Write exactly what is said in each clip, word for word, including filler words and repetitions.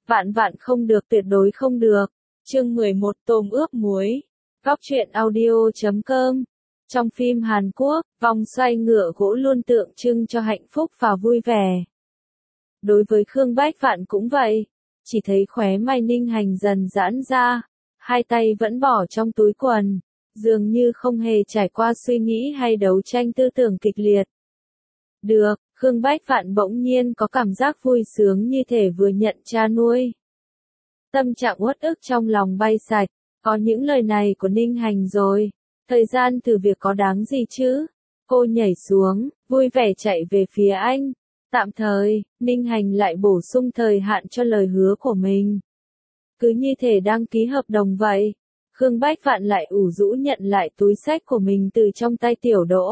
Vạn vạn không được, tuyệt đối không được. Chương mười một tôm ướp muối. Góc truyện audio chấm com. Trong phim Hàn Quốc, vòng xoay ngựa gỗ luôn tượng trưng cho hạnh phúc và vui vẻ. Đối với Khương Bách Vạn cũng vậy. Chỉ thấy khóe mày Ninh Hành dần giãn ra. Hai tay vẫn bỏ trong túi quần. Dường như không hề trải qua suy nghĩ hay đấu tranh tư tưởng kịch liệt. Được, Khương Bách Vạn bỗng nhiên có cảm giác vui sướng như thể vừa nhận cha nuôi. Tâm trạng uất ức trong lòng bay sạch, có những lời này của Ninh Hành rồi. Thời gian thử việc có đáng gì chứ? Cô nhảy xuống, vui vẻ chạy về phía anh. Tạm thời, Ninh Hành lại bổ sung thời hạn cho lời hứa của mình. Cứ như thể đăng ký hợp đồng vậy. Khương Bách Vạn lại ủ rũ nhận lại túi xách của mình từ trong tay Tiểu Đỗ.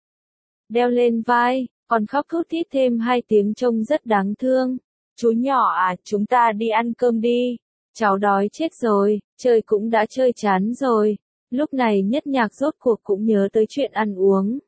Đeo lên vai, còn khóc thút thít thêm hai tiếng trông rất đáng thương. Chú nhỏ à, chúng ta đi ăn cơm đi. Cháu đói chết rồi, trời cũng đã chơi chán rồi. Lúc này Nhất Nhạc rốt cuộc cũng nhớ tới chuyện ăn uống.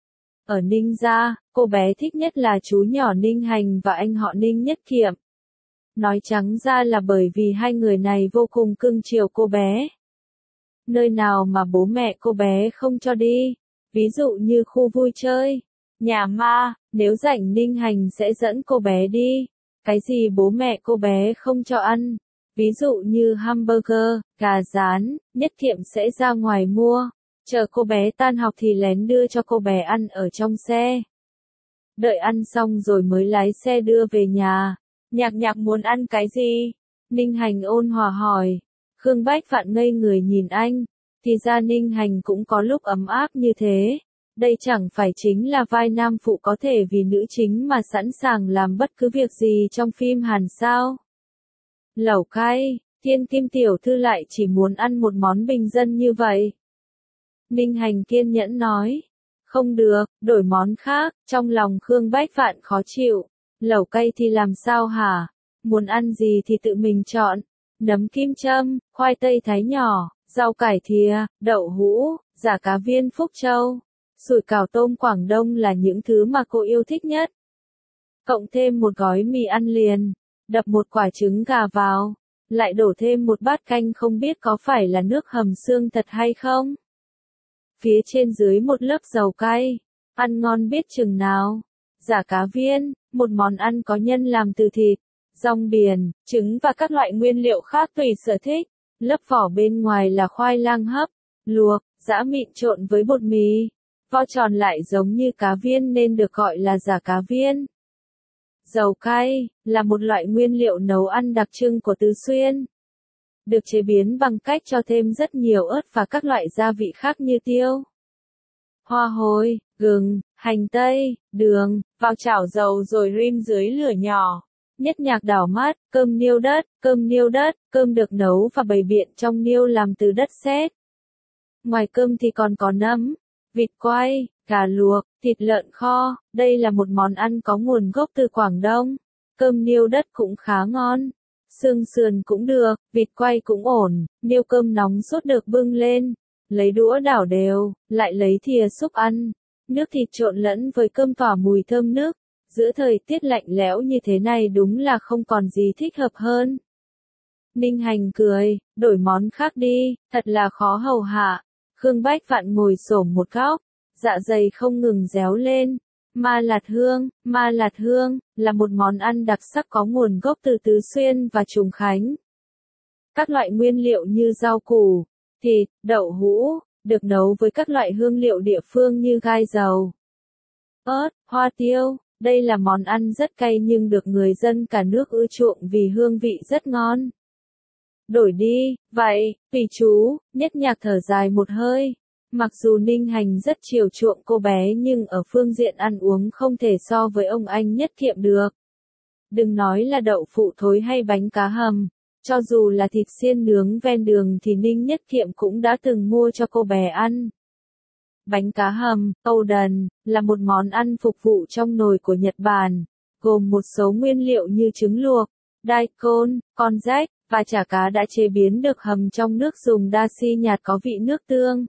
Ở Ninh gia, cô bé thích nhất là chú nhỏ Ninh Hành và anh họ Ninh Nhất Kiệm. Nói trắng ra là bởi vì hai người này vô cùng cưng chiều cô bé. Nơi nào mà bố mẹ cô bé không cho đi, ví dụ như khu vui chơi, nhà ma, nếu rảnh Ninh Hành sẽ dẫn cô bé đi. Cái gì bố mẹ cô bé không cho ăn, ví dụ như hamburger, gà rán, Nhất Kiệm sẽ ra ngoài mua, chờ cô bé tan học thì lén đưa cho cô bé ăn ở trong xe. Đợi ăn xong rồi mới lái xe đưa về nhà. Nhạc Nhạc muốn ăn cái gì? Ninh Hành ôn hòa hỏi. Khương Bách Vạn ngây người nhìn anh, thì ra Ninh Hành cũng có lúc ấm áp như thế. Đây chẳng phải chính là vai nam phụ có thể vì nữ chính mà sẵn sàng làm bất cứ việc gì trong phim Hàn sao? Lẩu cay, Thiên Kim tiểu thư lại chỉ muốn ăn một món bình dân như vậy. Ninh Hành kiên nhẫn nói. Không được, đổi món khác. Trong lòng Khương Bách Vạn khó chịu. Lẩu cay thì làm sao hả? Muốn ăn gì thì tự mình chọn. Nấm kim châm, khoai tây thái nhỏ, rau cải thìa, đậu hũ, giả cá viên Phúc Châu, sủi cảo tôm Quảng Đông là những thứ mà cô yêu thích nhất. Cộng thêm một gói mì ăn liền, đập một quả trứng gà vào, lại đổ thêm một bát canh không biết có phải là nước hầm xương thật hay không. Phía trên dưới một lớp dầu cay, ăn ngon biết chừng nào. Giả cá viên, một món ăn có nhân làm từ thịt, rong biển, trứng và các loại nguyên liệu khác tùy sở thích. Lớp vỏ bên ngoài là khoai lang hấp, luộc, giã mịn trộn với bột mì. Vo tròn lại giống như cá viên nên được gọi là giả cá viên. Dầu cay, là một loại nguyên liệu nấu ăn đặc trưng của Tứ Xuyên. Được chế biến bằng cách cho thêm rất nhiều ớt và các loại gia vị khác như tiêu, hoa hồi, gừng, hành tây, đường, vào chảo dầu rồi rim dưới lửa nhỏ. Nhất Nhạc đảo mắt, cơm niêu đất, cơm niêu đất, cơm được nấu và bày biện trong niêu làm từ đất sét. Ngoài cơm thì còn có nấm, vịt quay, gà luộc, thịt lợn kho, đây là một món ăn có nguồn gốc từ Quảng Đông. Cơm niêu đất cũng khá ngon, xương sườn cũng được, vịt quay cũng ổn, niêu cơm nóng sốt được bưng lên, lấy đũa đảo đều, lại lấy thìa xúc ăn. Nước thịt trộn lẫn với cơm tỏa mùi thơm nức. Giữa thời tiết lạnh lẽo như thế này đúng là không còn gì thích hợp hơn. Ninh Hành cười, đổi món khác đi, thật là khó hầu hạ. Khương Bách Vạn ngồi xổm một góc, dạ dày không ngừng réo lên. Ma lạt hương, ma lạt hương, là một món ăn đặc sắc có nguồn gốc từ Tứ Xuyên và Trùng Khánh. Các loại nguyên liệu như rau củ, thịt, đậu hũ, được nấu với các loại hương liệu địa phương như gai dầu, ớt, hoa tiêu. Đây là món ăn rất cay nhưng được người dân cả nước ưa chuộng vì hương vị rất ngon. Đổi đi, vậy, tùy chú. Nhất Nhạc thở dài một hơi. Mặc dù Ninh Hành rất chiều chuộng cô bé nhưng ở phương diện ăn uống không thể so với ông anh Nhất Kiệm được. Đừng nói là đậu phụ thối hay bánh cá hầm, cho dù là thịt xiên nướng ven đường thì Ninh Nhất Kiệm cũng đã từng mua cho cô bé ăn. Bánh cá hầm, Oden, là một món ăn phục vụ trong nồi của Nhật Bản, gồm một số nguyên liệu như trứng luộc, daikon, con rách, và chả cá đã chế biến được hầm trong nước dùng dashi nhạt có vị nước tương.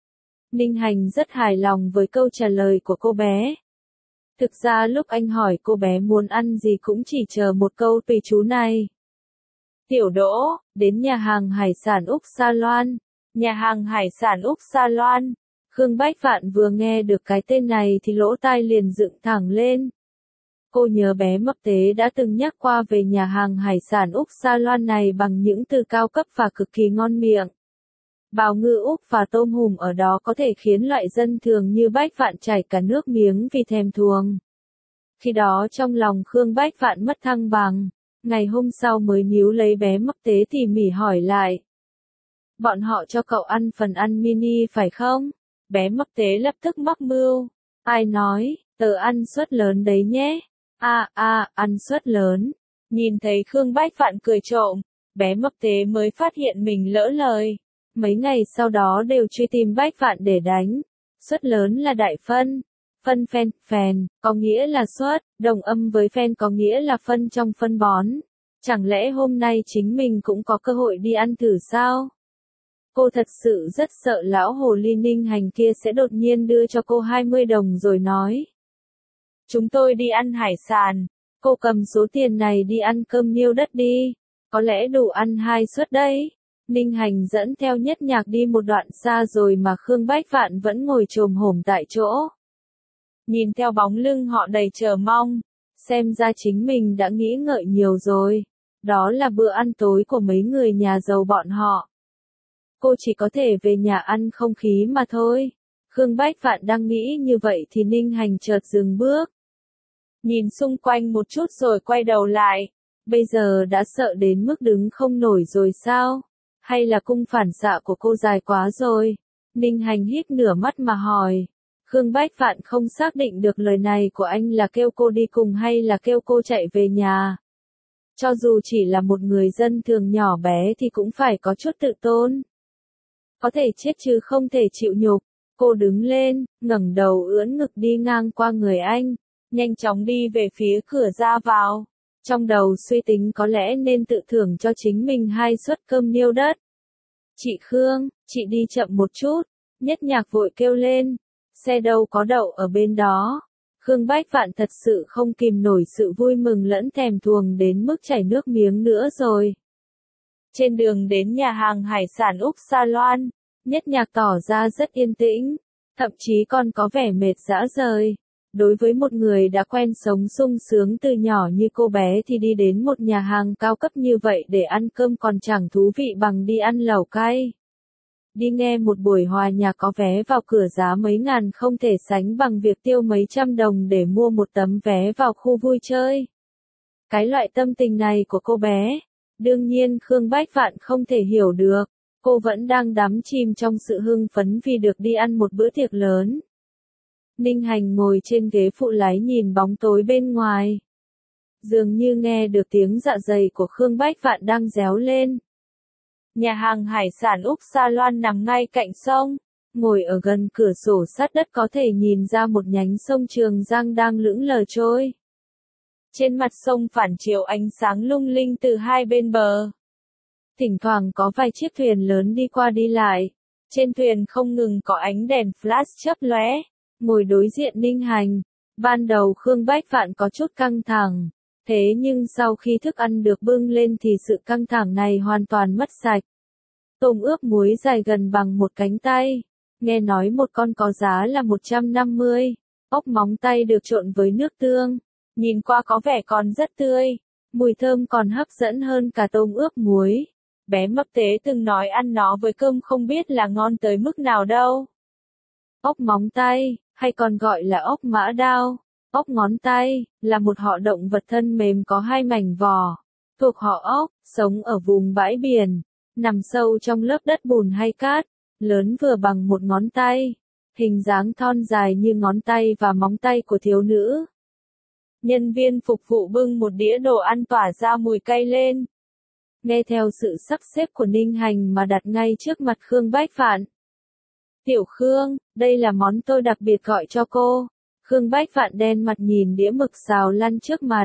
Ninh Hành rất hài lòng với câu trả lời của cô bé. Thực ra lúc anh hỏi cô bé muốn ăn gì cũng chỉ chờ một câu tùy chú này. Tiểu Đỗ, đến nhà hàng hải sản Úc Sa Loan. Nhà hàng hải sản Úc Sa Loan. Khương Bách Vạn vừa nghe được cái tên này thì lỗ tai liền dựng thẳng lên. Cô nhớ bé Mập Tế đã từng nhắc qua về nhà hàng hải sản Úc Sa Loan này bằng những từ cao cấp và cực kỳ ngon miệng. Bào ngư Úc và tôm hùm ở đó có thể khiến loại dân thường như Bách Vạn chảy cả nước miếng vì thèm thuồng. Khi đó trong lòng Khương Bách Vạn mất thăng bằng, ngày hôm sau mới níu lấy bé Mập Tế tỉ mỉ hỏi lại. Bọn họ cho cậu ăn phần ăn mini phải không? Bé Mập Tế lập tức mắc mưu. Ai nói, tớ ăn suất lớn đấy nhé. À à, ăn suất lớn. Nhìn thấy Khương Bách Vạn cười trộm, bé Mập Tế mới phát hiện mình lỡ lời. Mấy ngày sau đó đều truy tìm Bách Vạn để đánh. Suất lớn là đại phân. Phân phen, phèn, có nghĩa là suất, đồng âm với phen có nghĩa là phân trong phân bón. Chẳng lẽ hôm nay chính mình cũng có cơ hội đi ăn thử sao? Cô thật sự rất sợ lão hồ ly Ninh Hành kia sẽ đột nhiên đưa cho cô hai mươi đồng rồi nói. Chúng tôi đi ăn hải sản, cô cầm số tiền này đi ăn cơm niêu đất đi, có lẽ đủ ăn hai suất đấy. Ninh Hành dẫn theo Nhất Nhạc đi một đoạn xa rồi mà Khương Bách Vạn vẫn ngồi chồm hổm tại chỗ. Nhìn theo bóng lưng họ đầy chờ mong, xem ra chính mình đã nghĩ ngợi nhiều rồi. Đó là bữa ăn tối của mấy người nhà giàu bọn họ. Cô chỉ có thể về nhà ăn không khí mà thôi. Khương Bách Vạn đang nghĩ như vậy thì Ninh Hành chợt dừng bước. Nhìn xung quanh một chút rồi quay đầu lại. Bây giờ đã sợ đến mức đứng không nổi rồi sao? Hay là cung phản xạ của cô dài quá rồi? Ninh Hành hít nửa mắt mà hỏi. Khương Bách Vạn không xác định được lời này của anh là kêu cô đi cùng hay là kêu cô chạy về nhà. Cho dù chỉ là một người dân thường nhỏ bé thì cũng phải có chút tự tôn. Có thể chết chứ không thể chịu nhục. Cô đứng lên, ngẩng đầu ưỡn ngực đi ngang qua người anh, nhanh chóng đi về phía cửa ra vào. Trong đầu suy tính có lẽ nên tự thưởng cho chính mình hai suất cơm niêu đất. Chị Khương, chị đi chậm một chút. Nhất Nhạc vội kêu lên. Xe đâu có đậu ở bên đó. Khương Bách Vạn thật sự không kìm nổi sự vui mừng lẫn thèm thuồng đến mức chảy nước miếng nữa rồi. Trên đường đến nhà hàng hải sản Úc Sa Loan, Nhất Nhạc tỏ ra rất yên tĩnh, thậm chí còn có vẻ mệt rã rời. Đối với một người đã quen sống sung sướng từ nhỏ như cô bé thì đi đến một nhà hàng cao cấp như vậy để ăn cơm còn chẳng thú vị bằng đi ăn lẩu cay. Đi nghe một buổi hòa nhạc có vé vào cửa giá mấy ngàn không thể sánh bằng việc tiêu mấy trăm đồng để mua một tấm vé vào khu vui chơi. Cái loại tâm tình này của cô bé, đương nhiên Khương Bách Vạn không thể hiểu được. Cô vẫn đang đắm chìm trong sự hưng phấn vì được đi ăn một bữa tiệc lớn. Ninh Hành ngồi trên ghế phụ lái nhìn bóng tối bên ngoài. Dường như nghe được tiếng dạ dày của Khương Bách Vạn đang réo lên. Nhà hàng hải sản Úc Sa Loan nằm ngay cạnh sông. Ngồi ở gần cửa sổ sát đất có thể nhìn ra một nhánh sông Trường Giang đang lững lờ trôi. Trên mặt sông phản chiếu ánh sáng lung linh từ hai bên bờ. Thỉnh thoảng có vài chiếc thuyền lớn đi qua đi lại. Trên thuyền không ngừng có ánh đèn flash chớp lóe. Ngồi đối diện Ninh Hành. Ban đầu Khương Bách Vạn có chút căng thẳng. Thế nhưng sau khi thức ăn được bưng lên thì sự căng thẳng này hoàn toàn mất sạch. Tôm ướp muối dài gần bằng một cánh tay. Nghe nói một con có giá là một trăm năm mươi. Ốc móng tay được trộn với nước tương. Nhìn qua có vẻ còn rất tươi. Mùi thơm còn hấp dẫn hơn cả tôm ướp muối. Bé Mập Tế từng nói ăn nó với cơm không biết là ngon tới mức nào đâu. Ốc móng tay, hay còn gọi là ốc mã đao, ốc ngón tay, là một họ động vật thân mềm có hai mảnh vỏ, thuộc họ ốc, sống ở vùng bãi biển, nằm sâu trong lớp đất bùn hay cát, lớn vừa bằng một ngón tay, hình dáng thon dài như ngón tay và móng tay của thiếu nữ. Nhân viên phục vụ bưng một đĩa đồ ăn tỏa ra mùi cay lên. Nghe theo sự sắp xếp của Ninh Hành mà đặt ngay trước mặt Khương Bách Vạn. Tiểu Khương, đây là món tôi đặc biệt gọi cho cô. Khương Bách Vạn đen mặt nhìn đĩa mực xào lăn trước mặt.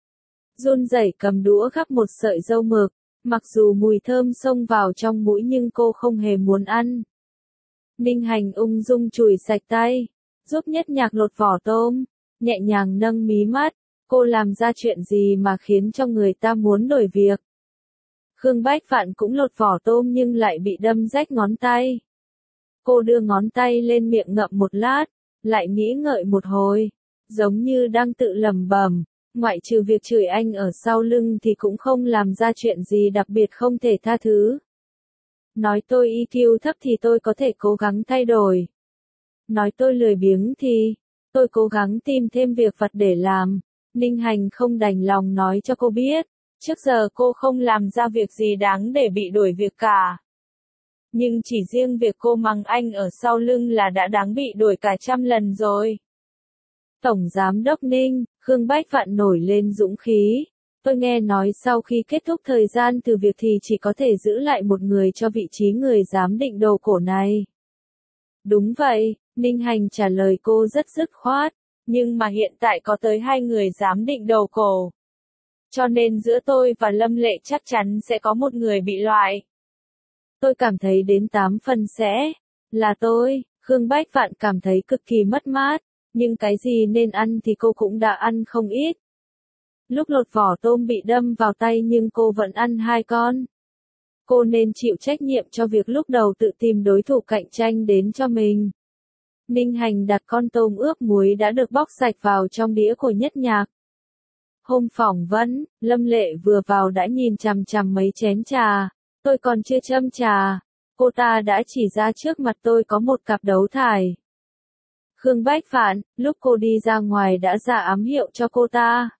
Run rẩy cầm đũa gắp một sợi dâu mực, mặc dù mùi thơm xông vào trong mũi nhưng cô không hề muốn ăn. Ninh Hành ung dung chùi sạch tay, giúp Nhất Nhạc lột vỏ tôm, nhẹ nhàng nâng mí mắt, cô làm ra chuyện gì mà khiến cho người ta muốn đổi việc. Khương Bách Phạn cũng lột vỏ tôm nhưng lại bị đâm rách ngón tay. Cô đưa ngón tay lên miệng ngậm một lát, lại nghĩ ngợi một hồi, giống như đang tự lẩm bẩm, ngoại trừ việc chửi anh ở sau lưng thì cũng không làm ra chuyện gì đặc biệt không thể tha thứ. Nói tôi i kiu thấp thì tôi có thể cố gắng thay đổi. Nói tôi lười biếng thì, tôi cố gắng tìm thêm việc vặt để làm. Ninh Hành không đành lòng nói cho cô biết, trước giờ cô không làm ra việc gì đáng để bị đuổi việc cả. Nhưng chỉ riêng việc cô mắng anh ở sau lưng là đã đáng bị đuổi cả trăm lần rồi. Tổng Giám đốc Ninh, Khương Bách Phạn nổi lên dũng khí. Tôi nghe nói sau khi kết thúc thời gian từ việc thì chỉ có thể giữ lại một người cho vị trí người giám định đầu cổ này. Đúng vậy, Ninh Hành trả lời cô rất dứt khoát, nhưng mà hiện tại có tới hai người giám định đầu cổ. Cho nên giữa tôi và Lâm Lệ chắc chắn sẽ có một người bị loại. Tôi cảm thấy đến tám phần sẽ là tôi. Khương Bách Phạn cảm thấy cực kỳ mất mát, nhưng cái gì nên ăn thì cô cũng đã ăn không ít. Lúc lột vỏ tôm bị đâm vào tay nhưng cô vẫn ăn hai con. Cô nên chịu trách nhiệm cho việc lúc đầu tự tìm đối thủ cạnh tranh đến cho mình. Ninh Hành đặt con tôm ướp muối đã được bóc sạch vào trong đĩa của Nhất Nhạc. Hôm phỏng vấn, Lâm Lệ vừa vào đã nhìn chằm chằm mấy chén trà. Tôi còn chưa châm trà, cô ta đã chỉ ra trước mặt tôi có một cặp đấu thải. Khương Bách Phạn, lúc cô đi ra ngoài đã ra ám hiệu cho cô ta.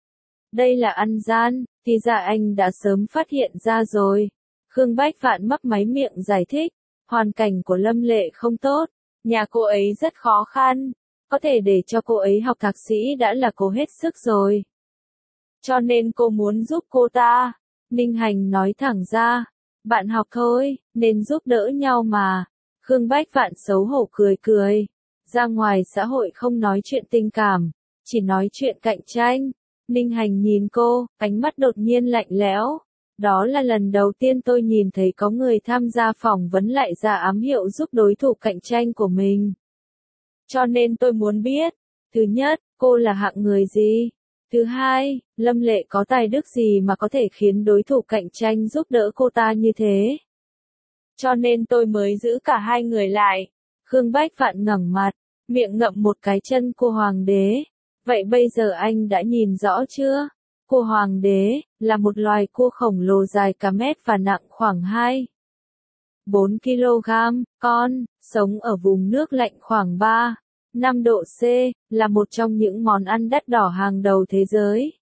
Đây là ăn gian, thì ra anh đã sớm phát hiện ra rồi. Khương Bách Phạn mấp máy miệng giải thích, hoàn cảnh của Lâm Lệ không tốt, nhà cô ấy rất khó khăn, có thể để cho cô ấy học thạc sĩ đã là cố hết sức rồi. Cho nên cô muốn giúp cô ta. Ninh Hành nói thẳng ra, bạn học thôi, nên giúp đỡ nhau mà. Khương Bách Phạn xấu hổ cười cười, ra ngoài xã hội không nói chuyện tình cảm, chỉ nói chuyện cạnh tranh. Ninh Hành nhìn cô, ánh mắt đột nhiên lạnh lẽo. Đó là lần đầu tiên tôi nhìn thấy có người tham gia phỏng vấn lại ra ám hiệu giúp đối thủ cạnh tranh của mình. Cho nên tôi muốn biết, thứ nhất, cô là hạng người gì? Thứ hai, Lâm Lệ có tài đức gì mà có thể khiến đối thủ cạnh tranh giúp đỡ cô ta như thế? Cho nên tôi mới giữ cả hai người lại. Khương Bách Phạn ngẩng mặt, miệng ngậm một cái chân cua hoàng đế. Vậy bây giờ anh đã nhìn rõ chưa? Cua hoàng đế là một loài cua khổng lồ dài cả mét và nặng khoảng hai phẩy bốn ki lô gam, con, sống ở vùng nước lạnh khoảng ba phẩy năm độ C, là một trong những món ăn đắt đỏ hàng đầu thế giới.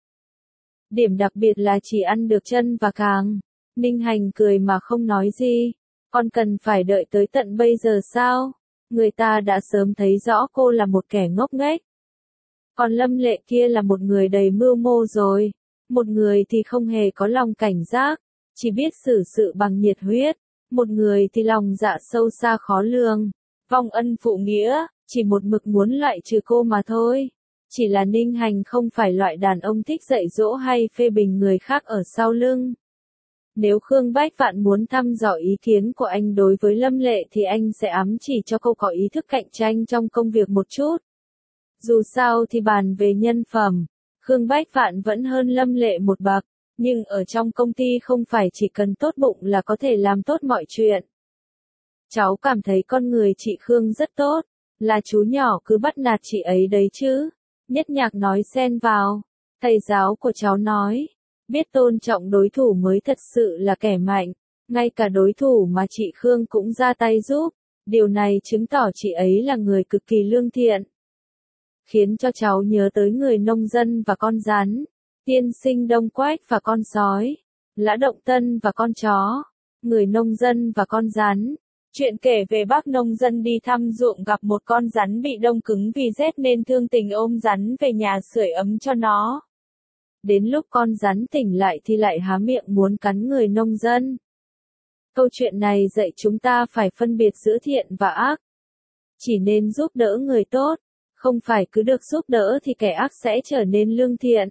Điểm đặc biệt là chỉ ăn được chân và càng. Ninh Hành cười mà không nói gì. Con cần phải đợi tới tận bây giờ sao? Người ta đã sớm thấy rõ cô là một kẻ ngốc nghếch. Còn Lâm Lệ kia là một người đầy mưu mô rồi. Một người thì không hề có lòng cảnh giác, chỉ biết xử sự bằng nhiệt huyết. Một người thì lòng dạ sâu xa khó lường, vong ân phụ nghĩa, chỉ một mực muốn loại trừ cô mà thôi. Chỉ là Ninh Hành không phải loại đàn ông thích dạy dỗ hay phê bình người khác ở sau lưng. Nếu Khương Bách Phạn muốn thăm dò ý kiến của anh đối với Lâm Lệ thì anh sẽ ám chỉ cho cô có ý thức cạnh tranh trong công việc một chút. Dù sao thì bàn về nhân phẩm, Khương Bách Phạn vẫn hơn Lâm Lệ một bậc, nhưng ở trong công ty không phải chỉ cần tốt bụng là có thể làm tốt mọi chuyện. Cháu cảm thấy con người chị Khương rất tốt, là chú nhỏ cứ bắt nạt chị ấy đấy chứ. Nhất Nhạc nói xen vào, thầy giáo của cháu nói, biết tôn trọng đối thủ mới thật sự là kẻ mạnh, ngay cả đối thủ mà chị Khương cũng ra tay giúp, điều này chứng tỏ chị ấy là người cực kỳ lương thiện. Khiến cho cháu nhớ tới người nông dân và con rắn, tiên sinh Đông Quách và con sói, Lã Động Tân và con chó, người nông dân và con rắn. Chuyện kể về bác nông dân đi thăm ruộng gặp một con rắn bị đông cứng vì rét nên thương tình ôm rắn về nhà sưởi ấm cho nó. Đến lúc con rắn tỉnh lại thì lại há miệng muốn cắn người nông dân. Câu chuyện này dạy chúng ta phải phân biệt giữa thiện và ác. Chỉ nên giúp đỡ người tốt, không phải cứ được giúp đỡ thì kẻ ác sẽ trở nên lương thiện.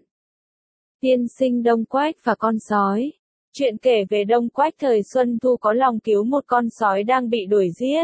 Tiên sinh Đông Quách và con sói. Chuyện kể về Đông Quách thời Xuân Thu có lòng cứu một con sói đang bị đuổi giết.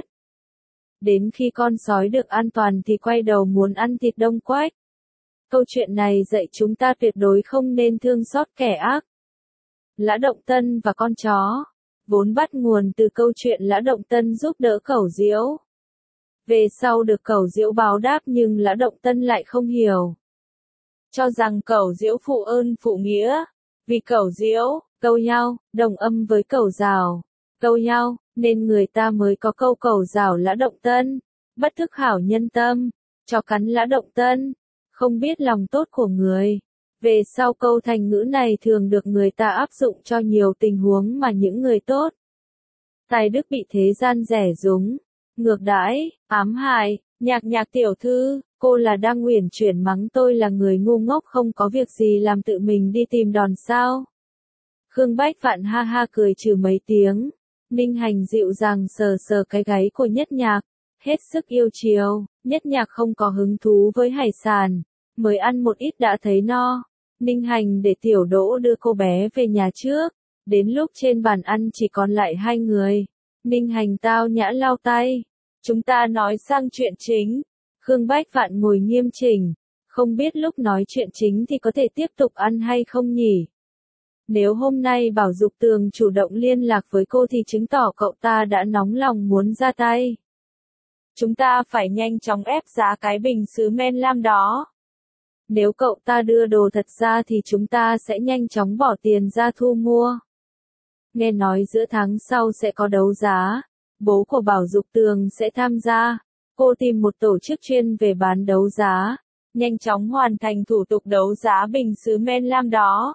Đến khi con sói được an toàn thì quay đầu muốn ăn thịt Đông Quách. Câu chuyện này dạy chúng ta tuyệt đối không nên thương xót kẻ ác. Lã Động Tân và con chó, vốn bắt nguồn từ câu chuyện Lã Động Tân giúp đỡ Cẩu Diễu. Về sau được Cẩu Diễu báo đáp nhưng Lã Động Tân lại không hiểu. Cho rằng Cẩu Diễu phụ ơn phụ nghĩa, vì Cẩu Diễu, câu nhau, đồng âm với Cẩu Giảo, câu nhau, nên người ta mới có câu Cẩu Giảo Lã Động Tân, bất thức hảo nhân tâm, chó cắn Lã Động Tân, không biết lòng tốt của người. Về sau câu thành ngữ này thường được người ta áp dụng cho nhiều tình huống mà những người tốt, tài đức bị thế gian rẻ rúng, ngược đãi, ám hại. Nhạc Nhạc tiểu thư, cô là đang uyển chuyển mắng tôi là người ngu ngốc không có việc gì làm tự mình đi tìm đòn sao? Khương Bách Vạn ha ha cười trừ mấy tiếng. Ninh Hành dịu dàng sờ sờ cái gáy của Nhất Nhạc, hết sức yêu chiều. Nhất Nhạc không có hứng thú với hải sản, mới ăn một ít đã thấy no. Ninh Hành để Tiểu Đỗ đưa cô bé về nhà trước, đến lúc trên bàn ăn chỉ còn lại hai người. Ninh Hành tao nhã lau tay. Chúng ta nói sang chuyện chính. Khương Bách Vạn ngồi nghiêm chỉnh, không biết lúc nói chuyện chính thì có thể tiếp tục ăn hay không nhỉ? Nếu hôm nay Bảo Dục Tường chủ động liên lạc với cô thì chứng tỏ cậu ta đã nóng lòng muốn ra tay. Chúng ta phải nhanh chóng ép giá cái bình sứ men lam đó. Nếu cậu ta đưa đồ thật ra thì chúng ta sẽ nhanh chóng bỏ tiền ra thu mua. Nghe nói giữa tháng sau sẽ có đấu giá. Bố của Bảo Dục Tường sẽ tham gia. Cô tìm một tổ chức chuyên về bán đấu giá, nhanh chóng hoàn thành thủ tục đấu giá bình sứ men lam đó.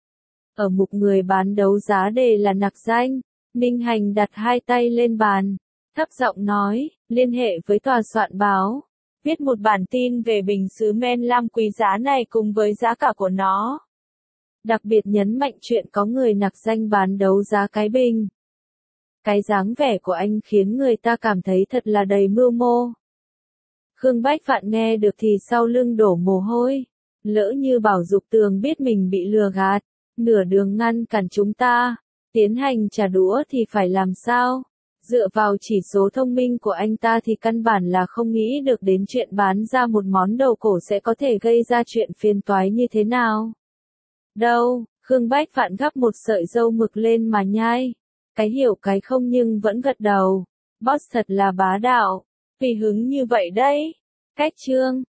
Ở mục người bán đấu giá đề là nặc danh, Ninh Hành đặt hai tay lên bàn, thấp giọng nói, liên hệ với tòa soạn báo, viết một bản tin về bình sứ men lam quý giá này cùng với giá cả của nó. Đặc biệt nhấn mạnh chuyện có người nặc danh bán đấu giá cái bình. Cái dáng vẻ của anh khiến người ta cảm thấy thật là đầy mưu mô. Khương Bách Vạn nghe được thì sau lưng đổ mồ hôi. Lỡ như Bảo Dục Tường biết mình bị lừa gạt, nửa đường ngăn cản chúng ta, tiến hành trả đũa thì phải làm sao? Dựa vào chỉ số thông minh của anh ta thì căn bản là không nghĩ được đến chuyện bán ra một món đồ cổ sẽ có thể gây ra chuyện phiền toái như thế nào. Đâu, Khương Bách Vạn gắp một sợi dâu mực lên mà nhai. Cái hiểu cái không nhưng vẫn gật đầu. Boss thật là bá đạo. Vì hứng như vậy đấy. Cách chương.